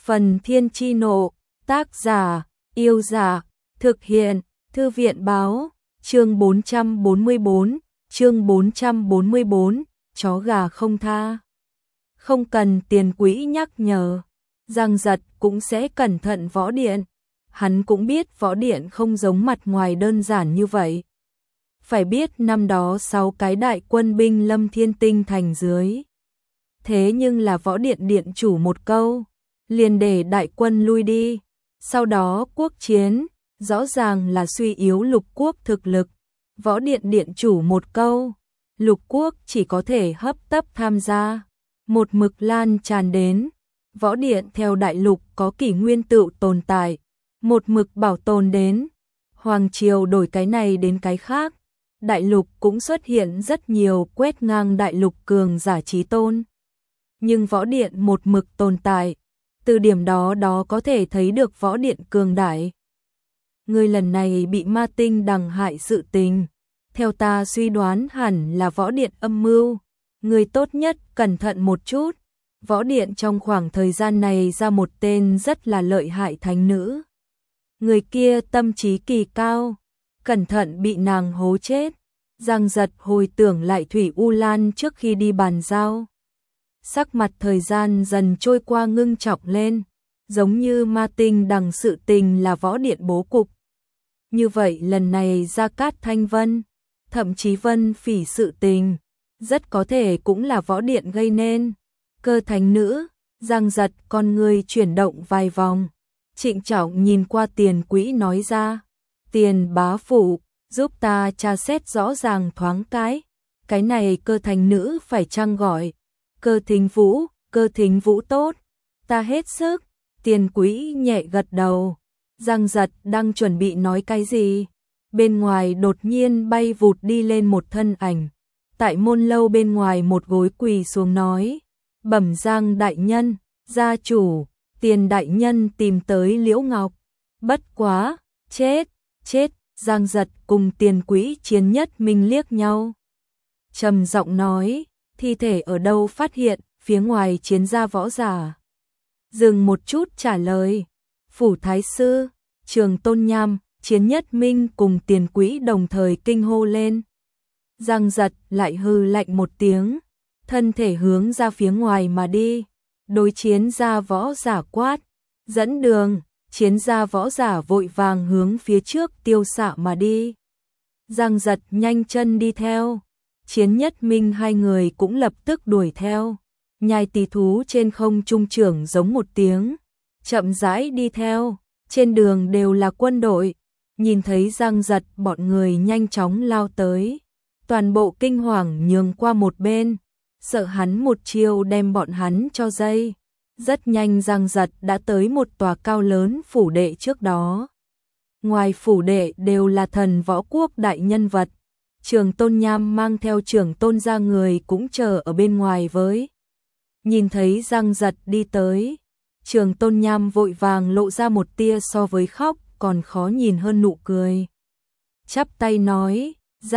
Phần Thiên Chi Nộ, tác giả, Yêu Giả, thực hiện, Thư viện Báo, chương 444, chó gà không tha. Không cần Tiền Quỹ nhắc nhở, Giang Giật cũng sẽ cẩn thận võ điện. Hắn cũng biết võ điện không giống mặt ngoài đơn giản như vậy. Phải biết năm đó 6 cái đại quân binh lâm Thiên Tinh thành dưới. Thế nhưng là võ điện điện chủ một câu, liền để đại quân lui đi. Sau đó quốc chiến, rõ ràng là suy yếu lục quốc thực lực. Võ điện điện chủ một câu, lục quốc chỉ có thể hấp tấp tham gia. Một mực lan tràn đến, võ điện theo đại lục có kỷ nguyên tựu tồn tại. Một mực bảo tồn đến, hoàng triều đổi cái này đến cái khác. Đại lục cũng xuất hiện rất nhiều quét ngang đại lục cường giả chí tôn. Nhưng võ điện một mực tồn tại, từ điểm đó có thể thấy được võ điện cường đại. Người lần này bị ma tinh đằng hại sự tình, theo ta suy đoán hẳn là võ điện âm mưu. Người tốt nhất cẩn thận một chút, võ điện trong khoảng thời gian này ra một tên rất là lợi hại thánh nữ. Người kia tâm trí kỳ cao, cẩn thận bị nàng hố chết. Giang Giật hồi tưởng lại Thủy U Lan trước khi đi bàn giao. Sắc mặt thời gian dần trôi qua ngưng trọng lên, giống như ma tinh đằng sự tình là võ điện bố cục. Như vậy lần này Gia Cát Thanh Vân, thậm chí Vân Phỉ sự tình, rất có thể cũng là võ điện gây nên. Cơ thánh nữ, Giang Giật con người chuyển động vài vòng, trịnh trọng nhìn qua Tiền Quỹ nói ra, Tiền bá phụ, giúp ta tra xét rõ ràng thoáng cái này cơ thánh nữ phải chăng gọi Cơ Thính Vũ tốt, ta hết sức. Tiền Quỹ nhẹ gật đầu. Giang Giật đang chuẩn bị nói cái gì, bên ngoài đột nhiên bay vụt đi lên một thân ảnh. Tại môn lâu bên ngoài một gối quỳ xuống nói, bẩm Giang đại nhân, gia chủ, Tiền đại nhân tìm tới Liễu Ngọc. Bất quá, chết. Giang Giật cùng Tiền Quỹ Chiến Nhất Minh liếc nhau, trầm giọng nói, thi thể ở đâu phát hiện? Phía ngoài chiến gia võ giả. Dừng một chút trả lời, phủ thái sư, Trường Tôn Nham. Chiến Nhất Minh cùng Tiền Quỹ đồng thời kinh hô lên. Giang Giật lại hừ lạnh một tiếng, thân thể hướng ra phía ngoài mà đi, đối chiến gia võ giả quát, dẫn đường. Chiến gia võ giả vội vàng hướng phía trước tiêu xạ mà đi. Giang Giật nhanh chân đi theo, Chiến Nhất Minh hai người cũng lập tức đuổi theo. Nhai Tỳ thú trên không trung trưởng giống một tiếng, chậm rãi đi theo, trên đường đều là quân đội. Nhìn thấy Giang Giật bọn người nhanh chóng lao tới, toàn bộ kinh hoàng nhường qua một bên, sợ hắn một chiêu đem bọn hắn cho dây. Rất nhanh Giang Giật đã tới một tòa cao lớn phủ đệ trước đó. Ngoài phủ đệ đều là thần võ quốc đại nhân vật. Trường Tôn Nham mang theo Trường Tôn gia người cũng chờ ở bên ngoài với. Nhìn thấy Giang Giật đi tới, Trường Tôn Nham vội vàng lộ ra một tia so với khóc còn khó nhìn hơn nụ cười. Chắp tay nói,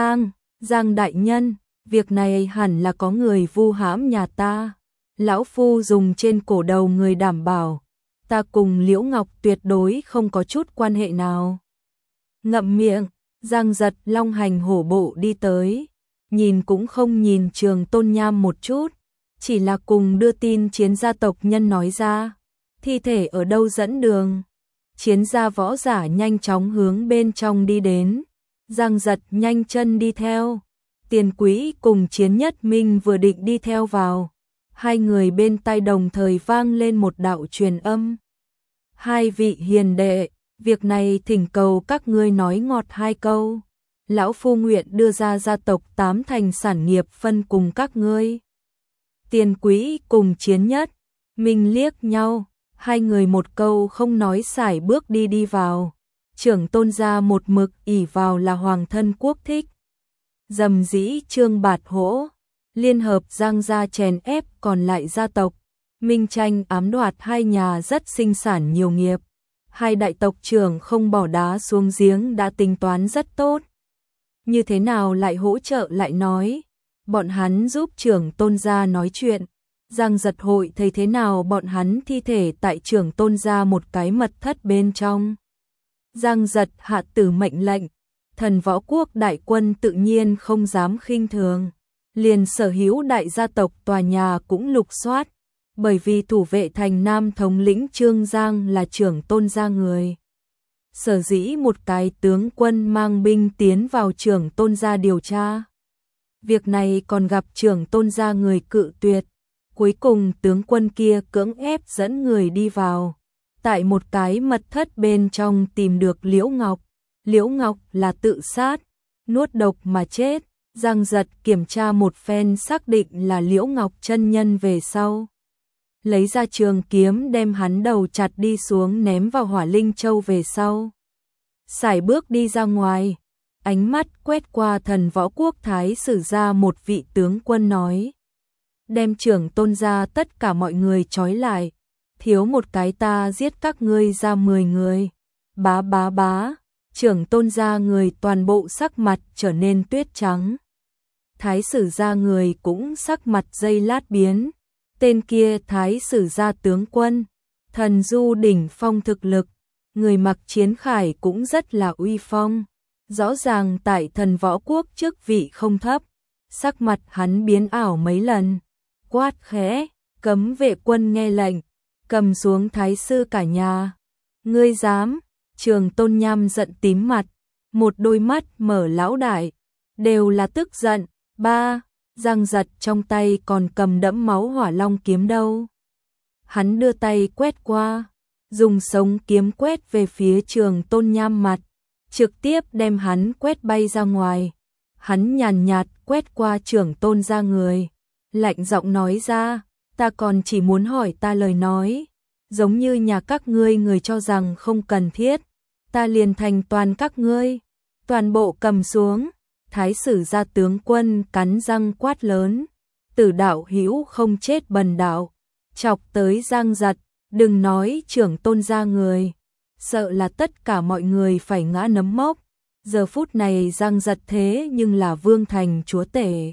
Giang đại nhân, việc này hẳn là có người vu hãm nhà ta. Lão phu dùng trên cổ đầu người đảm bảo, ta cùng Liễu Ngọc tuyệt đối không có chút quan hệ nào. Ngậm miệng, Giang Giật long hành hổ bộ đi tới, nhìn cũng không nhìn Trường Tôn Nham một chút, chỉ là cùng đưa tin chiến gia tộc nhân nói ra, thi thể ở đâu dẫn đường. Chiến gia võ giả nhanh chóng hướng bên trong đi đến, Giang Giật nhanh chân đi theo. Tiền Quỹ cùng Chiến Nhất Minh vừa định đi theo vào, hai người bên tai đồng thời vang lên một đạo truyền âm. Hai vị hiền đệ, việc này thỉnh cầu các ngươi nói ngọt hai câu. Lão phu nguyện đưa ra gia tộc 8 thành sản nghiệp phân cùng các ngươi. Tiền Quỹ cùng Chiến Nhất Minh liếc nhau, hai người một câu không nói sải bước đi vào. Trưởng Tôn gia một mực ỷ vào là hoàng thân quốc thích, dầm dĩ trương bạt hỗ, liên hợp Giang gia chèn ép còn lại gia tộc, minh tranh ám đoạt hai nhà rất sinh sản nhiều nghiệp. Hai đại tộc trưởng không bỏ đá xuống giếng đã tính toán rất tốt. Như thế nào lại hỗ trợ lại nói, bọn hắn giúp Trưởng Tôn gia nói chuyện, Giang Giật hội thấy thế nào bọn hắn thi thể tại Trưởng Tôn gia một cái mật thất bên trong. Giang Giật hạ tử mệnh lệnh, Thần Võ Quốc đại quân tự nhiên không dám khinh thường, liền sở hữu đại gia tộc tòa nhà cũng lục soát, bởi vì thủ vệ thành Nam thống lĩnh Trương Giang là Trưởng Tôn gia người. Sở dĩ một cái tướng quân mang binh tiến vào Trưởng Tôn gia điều tra. Việc này còn gặp Trưởng Tôn gia người cự tuyệt, cuối cùng tướng quân kia cưỡng ép dẫn người đi vào. Tại một cái mật thất bên trong tìm được Liễu Ngọc. Liễu Ngọc là tự sát, nuốt độc mà chết. Giang Giật kiểm tra một phen xác định là Liễu Ngọc chân nhân về sau. Lấy ra trường kiếm đem hắn đầu chặt đi xuống ném vào Hỏa Linh Châu về sau. Sải bước đi ra ngoài, ánh mắt quét qua Thần Võ Quốc thái sử ra một vị tướng quân nói. Đem Trưởng Tôn gia tất cả mọi người trói lại, thiếu một cái ta giết các ngươi ra 10 người. Bá bá bá, Trưởng Tôn gia người toàn bộ sắc mặt trở nên tuyết trắng. Thái sử gia người cũng sắc mặt giây lát biến. Tên kia thái sử gia tướng quân, thần du đỉnh phong thực lực, người mặc chiến khải cũng rất là uy phong. Rõ ràng tại Thần Võ Quốc chức vị không thấp, sắc mặt hắn biến ảo mấy lần. Quát khẽ, cấm vệ quân nghe lệnh, cầm xuống thái sư cả nhà. Ngươi dám? Trường Tôn Nham giận tím mặt, một đôi mắt mở lão đại, đều là tức giận. Ba, Giang Giật trong tay còn cầm đẫm máu hỏa long kiếm đâu. Hắn đưa tay quét qua, dùng sống kiếm quét về phía Trường Tôn Nham mặt, trực tiếp đem hắn quét bay ra ngoài. Hắn nhàn nhạt quét qua Trưởng Tôn gia người, lạnh giọng nói ra, ta còn chỉ muốn hỏi ta lời nói, giống như nhà các ngươi người cho rằng không cần thiết, ta liền thành toàn các ngươi, toàn bộ cầm xuống. Thái sử gia tướng quân cắn răng quát lớn, Tử đạo hữu không chết bần đạo, chọc tới Giang Giật, đừng nói Trưởng Tôn gia người, sợ là tất cả mọi người phải ngã nấm mốc. Giờ phút này Giang Giật thế nhưng là vương thành chúa tể.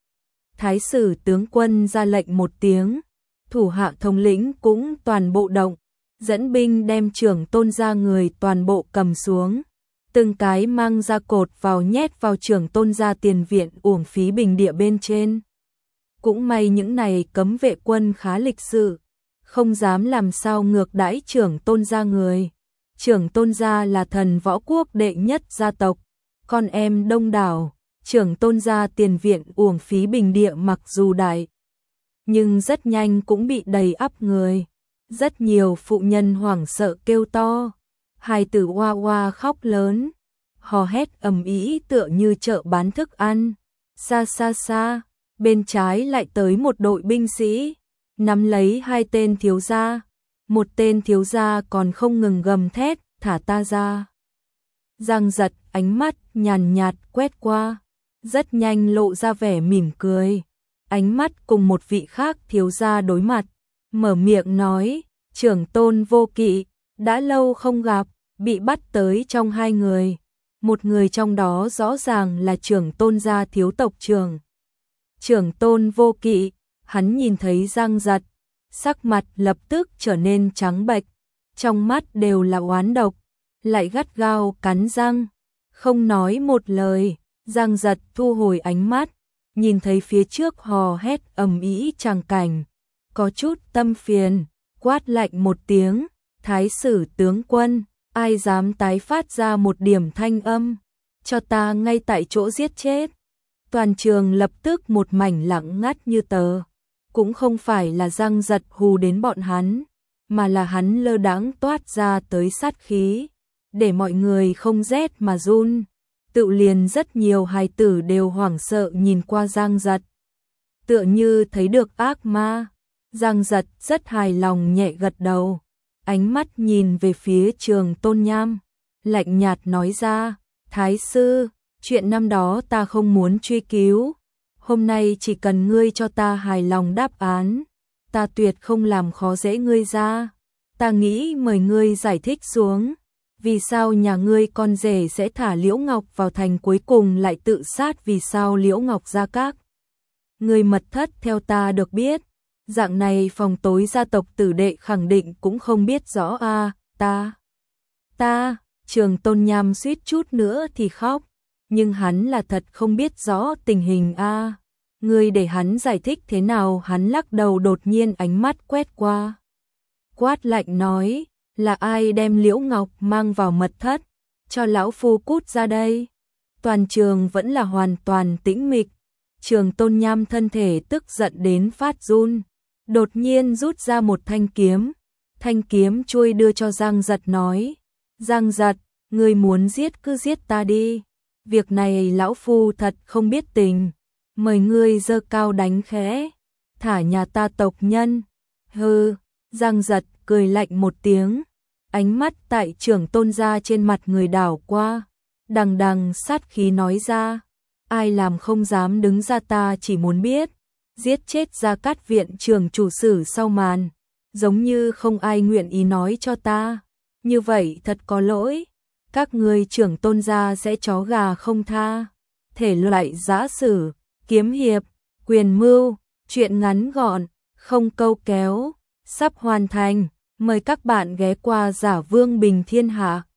Thái sử tướng quân ra lệnh một tiếng, thủ hạ thống lĩnh cũng toàn bộ động, dẫn binh đem Trưởng Tôn gia người toàn bộ cầm xuống, từng cái mang ra cột vào nhét vào Trưởng Tôn gia tiền viện uổng phí bình địa bên trên. Cũng may những này cấm vệ quân khá lịch sự, không dám làm sao ngược đãi Trưởng Tôn gia người. Trưởng Tôn gia là Thần Võ Quốc đệ nhất gia tộc, con em đông đảo, Trưởng Tôn gia tiền viện uổng phí bình địa mặc dù đại, nhưng rất nhanh cũng bị đầy ắp người. Rất nhiều phụ nhân hoảng sợ kêu to, hài tử oa oa khóc lớn, hò hét ầm ĩ tựa như chợ bán thức ăn. Xa xa xa, bên trái lại tới một đội binh sĩ, nắm lấy hai tên thiếu gia. Một tên thiếu gia còn không ngừng gầm thét, thả ta ra. Giang Giật ánh mắt nhàn nhạt quét qua, rất nhanh lộ ra vẻ mỉm cười. Ánh mắt cùng một vị khác thiếu gia đối mặt, mở miệng nói, Trưởng Tôn Vô Kỵ, đã lâu không gặp, bị bắt tới trong hai người. Một người trong đó rõ ràng là Trưởng Tôn gia thiếu tộc trưởng. Trưởng Tôn Vô Kỵ, hắn nhìn thấy Giang Giật, sắc mặt lập tức trở nên trắng bệch, trong mắt đều là oán độc, lại gắt gao cắn răng, không nói một lời. Giang Giật thu hồi ánh mắt, nhìn thấy phía trước hò hét ầm ĩ tràng cảnh, có chút tâm phiền, quát lạnh một tiếng, Thái sử tướng quân, ai dám tái phát ra một điểm thanh âm, cho ta ngay tại chỗ giết chết. Toàn trường lập tức một mảnh lặng ngắt như tờ. Cũng không phải là Giang Giật hù đến bọn hắn, mà là hắn lơ đãng toát ra tới sát khí, để mọi người không rét mà run. Tự liền rất nhiều hài tử đều hoảng sợ nhìn qua Giang Giật, tựa như thấy được ác ma. Giang Giật rất hài lòng nhẹ gật đầu, ánh mắt nhìn về phía Trường Tôn Nham, lạnh nhạt nói ra, Thái sư, chuyện năm đó ta không muốn truy cứu, hôm nay chỉ cần ngươi cho ta hài lòng đáp án, ta tuyệt không làm khó dễ ngươi ra. Ta nghĩ mời ngươi giải thích xuống, vì sao nhà ngươi con rể sẽ thả Liễu Ngọc vào thành cuối cùng lại tự sát, vì sao Liễu Ngọc ra các ngươi mật thất theo ta được biết, Dạng này phòng tối gia tộc tử đệ khẳng định cũng không biết rõ a. Ta, Trường Tôn Nham suýt chút nữa thì khóc, nhưng hắn là thật không biết rõ tình hình a. Ngươi để hắn giải thích thế nào? Hắn lắc đầu, đột nhiên ánh mắt quét qua. Quát lạnh nói, là ai đem Liễu Ngọc mang vào mật thất, cho lão phu cút ra đây. Toàn trường vẫn là hoàn toàn tĩnh mịch. Trường Tôn Nham thân thể tức giận đến phát run, đột nhiên rút ra một thanh kiếm chuôi đưa cho Giang Giật nói, Giang Giật, ngươi muốn giết cứ giết ta đi, việc này lão phu thật không biết tình, mời ngươi giơ cao đánh khẽ, thả nhà ta tộc nhân. Hừ. Giang Giật cười lạnh một tiếng, ánh mắt tại Trưởng Tôn gia trên mặt người đảo qua, đằng đằng sát khí nói ra, ai làm không dám đứng ra, ta chỉ muốn biết, giết chết Gia Cát viện trưởng chủ sử sau màn, giống như không ai nguyện ý nói cho ta, như vậy thật có lỗi, các ngươi Trưởng Tôn gia sẽ chó gà không tha. Thể loại giã sử, kiếm hiệp, quyền mưu, truyện ngắn gọn, không câu kéo, sắp hoàn thành, mời các bạn ghé qua Giả Vương Bình Thiên Hạ.